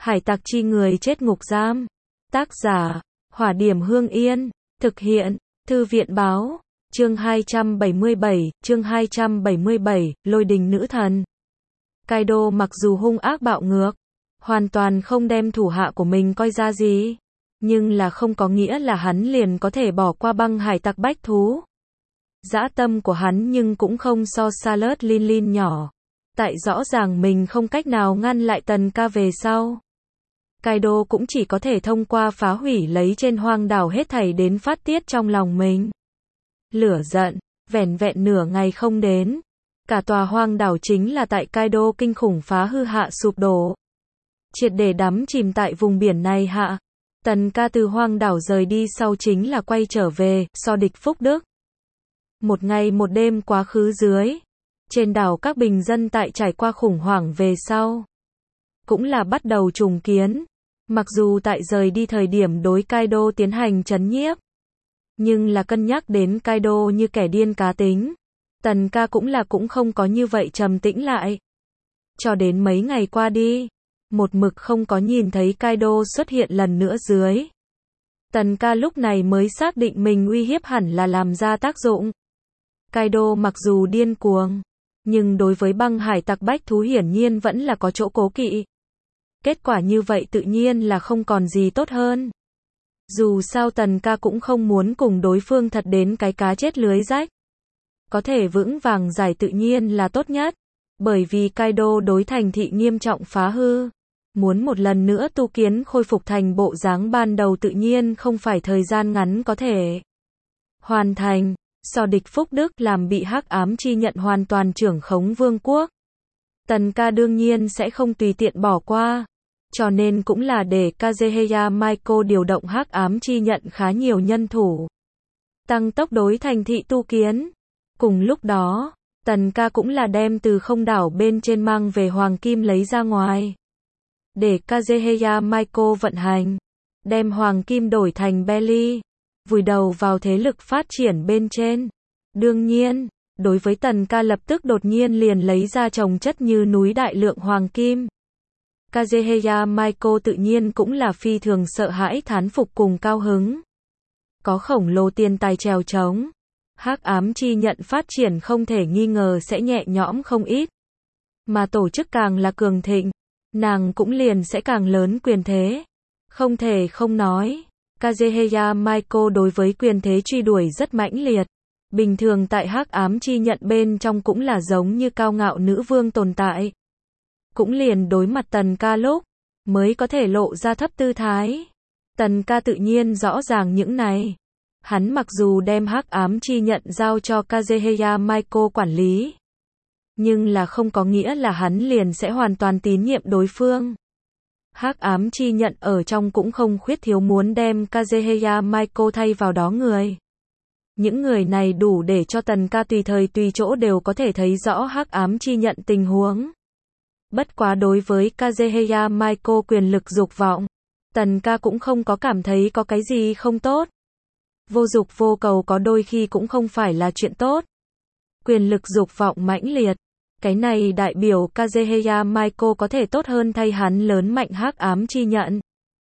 Hải tặc chi người chết ngục giam. Tác giả, Hỏa Điểm Hương Yên. Thực hiện, Thư viện báo. Chương 277, Lôi đình nữ thần. Kaido mặc dù hung ác bạo ngược, hoàn toàn không đem thủ hạ của mình coi ra gì, nhưng là không có nghĩa là hắn liền có thể bỏ qua băng hải tặc bách thú. Dã tâm của hắn nhưng cũng không so Salad Lin nhỏ. Tại rõ ràng mình không cách nào ngăn lại Tần Ca về sau, Kaido cũng chỉ có thể thông qua phá hủy lấy trên hoang đảo hết thảy đến phát tiết trong lòng mình. Lửa giận, vẻn vẹn nửa ngày không đến, cả tòa hoang đảo chính là tại Kaido kinh khủng phá hư hạ sụp đổ. Triệt để đắm chìm tại vùng biển này hạ. Tần Ca từ hoang đảo rời đi sau chính là quay trở về, so địch Phúc Đức. Một ngày một đêm quá khứ dưới. Trên đảo các bình dân tại trải qua khủng hoảng về sau, cũng là bắt đầu trùng kiến. Mặc dù tại rời đi thời điểm đối Kaido tiến hành trấn nhiếp, nhưng là cân nhắc đến Kaido như kẻ điên cá tính, Tần Ca cũng không có như vậy trầm tĩnh lại. Cho đến mấy ngày qua đi, một mực không có nhìn thấy Kaido xuất hiện lần nữa dưới. Tần Ca lúc này mới xác định mình uy hiếp hẳn là làm ra tác dụng. Kaido mặc dù điên cuồng, nhưng đối với băng hải tặc bách thú hiển nhiên vẫn là có chỗ cố kỵ. Kết quả như vậy tự nhiên là không còn gì tốt hơn. Dù sao Tần Ca cũng không muốn cùng đối phương thật đến cái cá chết lưới rách. Có thể vững vàng giải tự nhiên là tốt nhất. Bởi vì Kaido đối thành thị nghiêm trọng phá hư. Muốn một lần nữa tu kiến khôi phục thành bộ dáng ban đầu tự nhiên không phải thời gian ngắn có thể hoàn thành. So địch Phúc Đức làm bị hắc ám chi nhận hoàn toàn trưởng khống vương quốc, Tần Ca đương nhiên sẽ không tùy tiện bỏ qua. Cho nên cũng là để Kazuhaya Michael điều động hắc ám chi nhận khá nhiều nhân thủ, tăng tốc đối thành thị tu kiến. Cùng lúc đó, Tần Ca cũng là đem từ không đảo bên trên mang về hoàng kim lấy ra ngoài, để Kazuhaya Michael vận hành, đem hoàng kim đổi thành belly, vùi đầu vào thế lực phát triển bên trên. Đương nhiên, đối với Tần Ca lập tức đột nhiên liền lấy ra chồng chất như núi đại lượng hoàng kim, Kazuhaya Michael tự nhiên cũng là phi thường sợ hãi thán phục cùng cao hứng. Có khổng lồ tiền tài trèo trống, hắc ám chi nhận phát triển không thể nghi ngờ sẽ nhẹ nhõm không ít. Mà tổ chức càng là cường thịnh, nàng cũng liền sẽ càng lớn quyền thế. Không thể không nói, Kazuhaya Michael đối với quyền thế truy đuổi rất mãnh liệt. Bình thường tại hắc ám chi nhận bên trong cũng là giống như cao ngạo nữ vương tồn tại. Cũng liền đối mặt Tần Ca lúc mới có thể lộ ra thấp tư thái. Tần Ca tự nhiên rõ ràng những này. Hắn mặc dù đem hắc ám chi nhận giao cho Kazuhaya Michael quản lý, nhưng là không có nghĩa là hắn liền sẽ hoàn toàn tín nhiệm đối phương. Hắc ám chi nhận ở trong cũng không khuyết thiếu muốn đem Kazuhaya Michael thay vào đó người. Những người này đủ để cho Tần Ca tùy thời tùy chỗ đều có thể thấy rõ hắc ám chi nhận tình huống. Bất quá đối với Kazuhaya Michael quyền lực dục vọng, Tần Ca cũng không có cảm thấy có cái gì không tốt. Vô dục vô cầu có đôi khi cũng không phải là chuyện tốt. Quyền lực dục vọng mãnh liệt, cái này đại biểu Kazuhaya Michael có thể tốt hơn thay hắn lớn mạnh hắc ám chi nhận.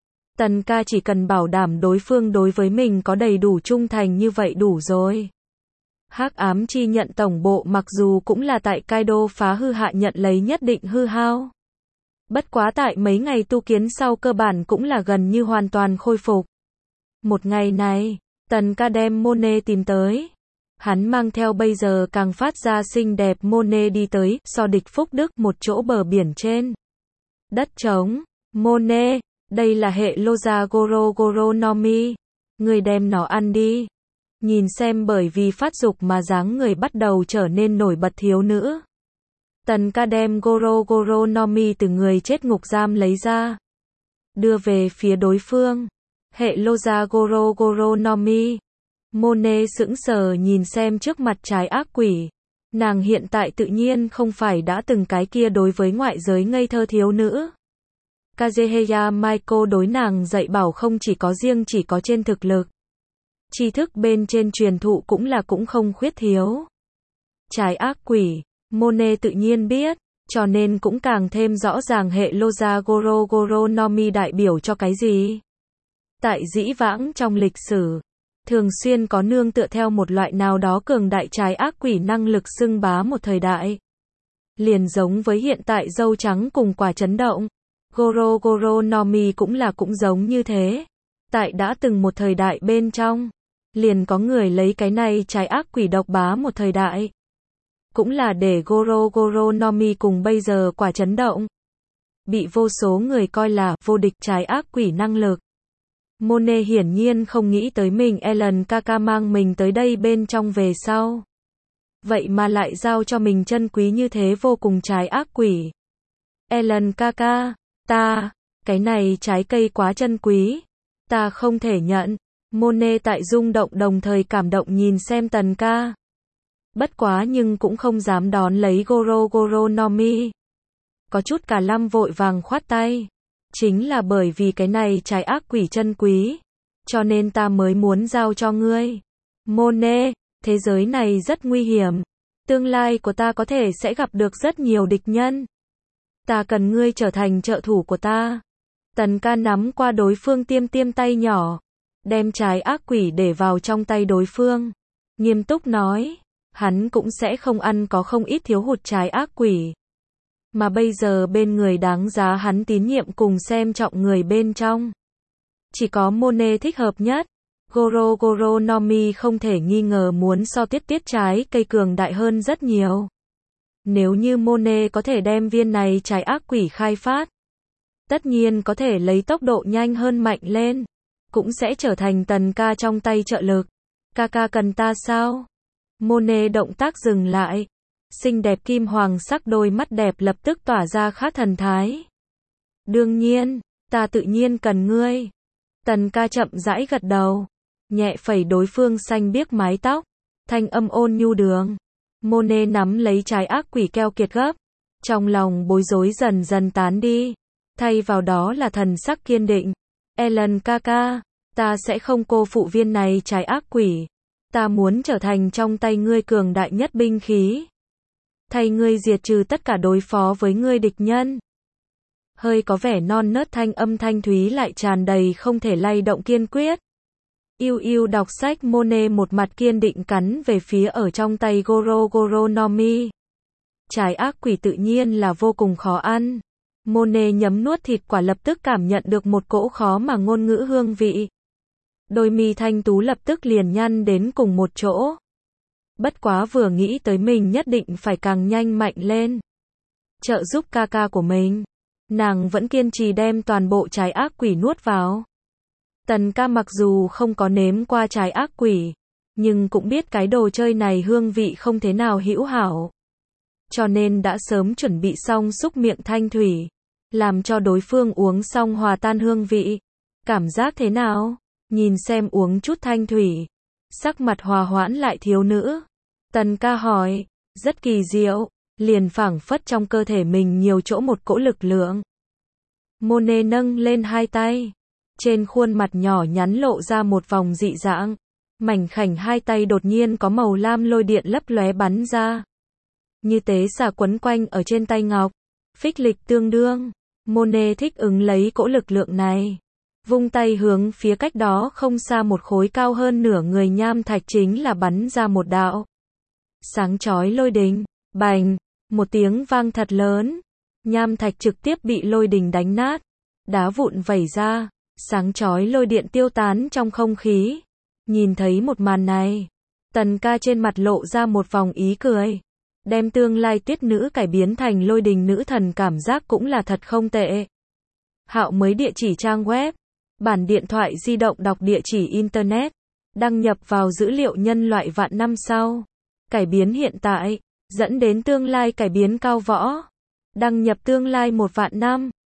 Tần Ca chỉ cần bảo đảm đối phương đối với mình có đầy đủ trung thành như vậy đủ rồi. Hắc ám chi nhận tổng bộ mặc dù cũng là tại Kaido phá hư hạ nhận lấy nhất định hư hao. Bất quá tại mấy ngày tu kiến sau cơ bản cũng là gần như hoàn toàn khôi phục. Một ngày này, Tần Ca đem Monet tìm tới. Hắn mang theo bây giờ càng phát ra xinh đẹp Monet đi tới so địch Phúc Đức một chỗ bờ biển trên. Đất trống, Monet, đây là hệ Loza Goro Goro no Mi. Người đem nó ăn đi. Nhìn xem bởi vì phát dục mà dáng người bắt đầu trở nên nổi bật thiếu nữ. Tần Ca đem Goro Goro no Mi từ người chết ngục giam lấy ra, đưa về phía đối phương. Hệ Loza Goro Goro no Mi. Monet sững sờ nhìn xem trước mặt trái ác quỷ. Nàng hiện tại tự nhiên không phải đã từng cái kia đối với ngoại giới ngây thơ thiếu nữ. Kazuhaya Michael đối nàng dạy bảo không chỉ có trên thực lực, tri thức bên trên truyền thụ cũng không khuyết thiếu. Trái ác quỷ, Monet tự nhiên biết, cho nên cũng càng thêm rõ ràng hệ Loja Goro Goro no Mi đại biểu cho cái gì. Tại dĩ vãng trong lịch sử, thường xuyên có nương tựa theo một loại nào đó cường đại trái ác quỷ năng lực xưng bá một thời đại. Liền giống với hiện tại dâu trắng cùng quả chấn động. Goro Goro no Mi cũng giống như thế. Tại đã từng một thời đại bên trong, liền có người lấy cái này trái ác quỷ độc bá một thời đại. Cũng là để Goro Goro no Mi cùng bây giờ quả chấn động. Bị vô số người coi là vô địch trái ác quỷ năng lực. Mone hiển nhiên không nghĩ tới mình Ellen Kaka mang mình tới đây bên trong về sau. Vậy mà lại giao cho mình chân quý như thế vô cùng trái ác quỷ. Ellen Kaka, cái này trái cây quá chân quý. Ta không thể nhận. Mone tại rung động đồng thời cảm động nhìn xem Tần ca. Bất quá nhưng cũng không dám đón lấy Goro Goro no Mi. Có chút cả lăm vội vàng khoát tay. Chính là bởi vì cái này trái ác quỷ chân quý. Cho nên ta mới muốn giao cho ngươi. Mone, thế giới này rất nguy hiểm. Tương lai của ta có thể sẽ gặp được rất nhiều địch nhân. Ta cần ngươi trở thành trợ thủ của ta. Tần ca nắm qua đối phương tiêm tay nhỏ. Đem trái ác quỷ để vào trong tay đối phương. Nghiêm túc nói. Hắn cũng sẽ không ăn có không ít thiếu hụt trái ác quỷ. Mà bây giờ bên người đáng giá hắn tín nhiệm cùng xem trọng người bên trong. Chỉ có Mone thích hợp nhất. Goro Goro no Mi không thể nghi ngờ muốn so tiết trái cây cường đại hơn rất nhiều. Nếu như Mone có thể đem viên này trái ác quỷ khai phát, tất nhiên có thể lấy tốc độ nhanh hơn mạnh lên. Cũng sẽ trở thành Tần ca trong tay trợ lực. Ca cần ta sao? Mone động tác dừng lại. Xinh đẹp kim hoàng sắc đôi mắt đẹp lập tức tỏa ra khác thần thái. Đương nhiên, ta tự nhiên cần ngươi. Tần ca chậm rãi gật đầu. Nhẹ phẩy đối phương xanh biếc mái tóc. Thanh âm ôn nhu đường. Mone nắm lấy trái ác quỷ keo kiệt gấp. Trong lòng bối rối dần dần tán đi. Thay vào đó là thần sắc kiên định. Ellen Kaka, ta sẽ không cô phụ viên này trái ác quỷ. Ta muốn trở thành trong tay ngươi cường đại nhất binh khí. Thay ngươi diệt trừ tất cả đối phó với ngươi địch nhân. Hơi có vẻ non nớt thanh âm thanh thúy lại tràn đầy không thể lay động kiên quyết. Yêu đọc sách Mone một mặt kiên định cắn về phía ở trong tay Goro Goro no Mi. Trái ác quỷ tự nhiên là vô cùng khó ăn. Mone nhấm nuốt thịt quả lập tức cảm nhận được một cỗ khó mà ngôn ngữ hương vị. Đôi mi thanh tú lập tức liền nhăn đến cùng một chỗ. Bất quá vừa nghĩ tới mình nhất định phải càng nhanh mạnh lên. Trợ giúp ca của mình. Nàng vẫn kiên trì đem toàn bộ trái ác quỷ nuốt vào. Tần ca mặc dù không có nếm qua trái ác quỷ, nhưng cũng biết cái đồ chơi này hương vị không thế nào hữu hảo. Cho nên đã sớm chuẩn bị xong xúc miệng thanh thủy. Làm cho đối phương uống xong hòa tan hương vị. Cảm giác thế nào? Nhìn xem uống chút thanh thủy. Sắc mặt hòa hoãn lại thiếu nữ. Tần ca hỏi. Rất kỳ diệu. Liền phảng phất trong cơ thể mình nhiều chỗ một cỗ lực lượng. Mone nâng lên hai tay. Trên khuôn mặt nhỏ nhắn lộ ra một vòng dị dạng. Mảnh khảnh hai tay đột nhiên có màu lam lôi điện lấp lóe bắn ra. Như tế xà quấn quanh ở trên tay ngọc. Phích lịch tương đương. Mone thích ứng lấy cỗ lực lượng này. Vung tay hướng phía cách đó không xa một khối cao hơn nửa người nham thạch chính là bắn ra một đạo. Sáng chói lôi đình. Bành. Một tiếng vang thật lớn. Nham thạch trực tiếp bị lôi đình đánh nát. Đá vụn vẩy ra. Sáng chói lôi điện tiêu tán trong không khí. Nhìn thấy một màn này. Tần ca trên mặt lộ ra một vòng ý cười. Đem tương lai tuyết nữ cải biến thành lôi đình nữ thần cảm giác cũng là thật không tệ. Hạo mới địa chỉ trang web. Bản điện thoại di động đọc địa chỉ internet. Đăng nhập vào dữ liệu nhân loại vạn năm sau. Cải biến hiện tại. Dẫn đến tương lai cải biến cao võ. Đăng nhập tương lai 1 vạn năm.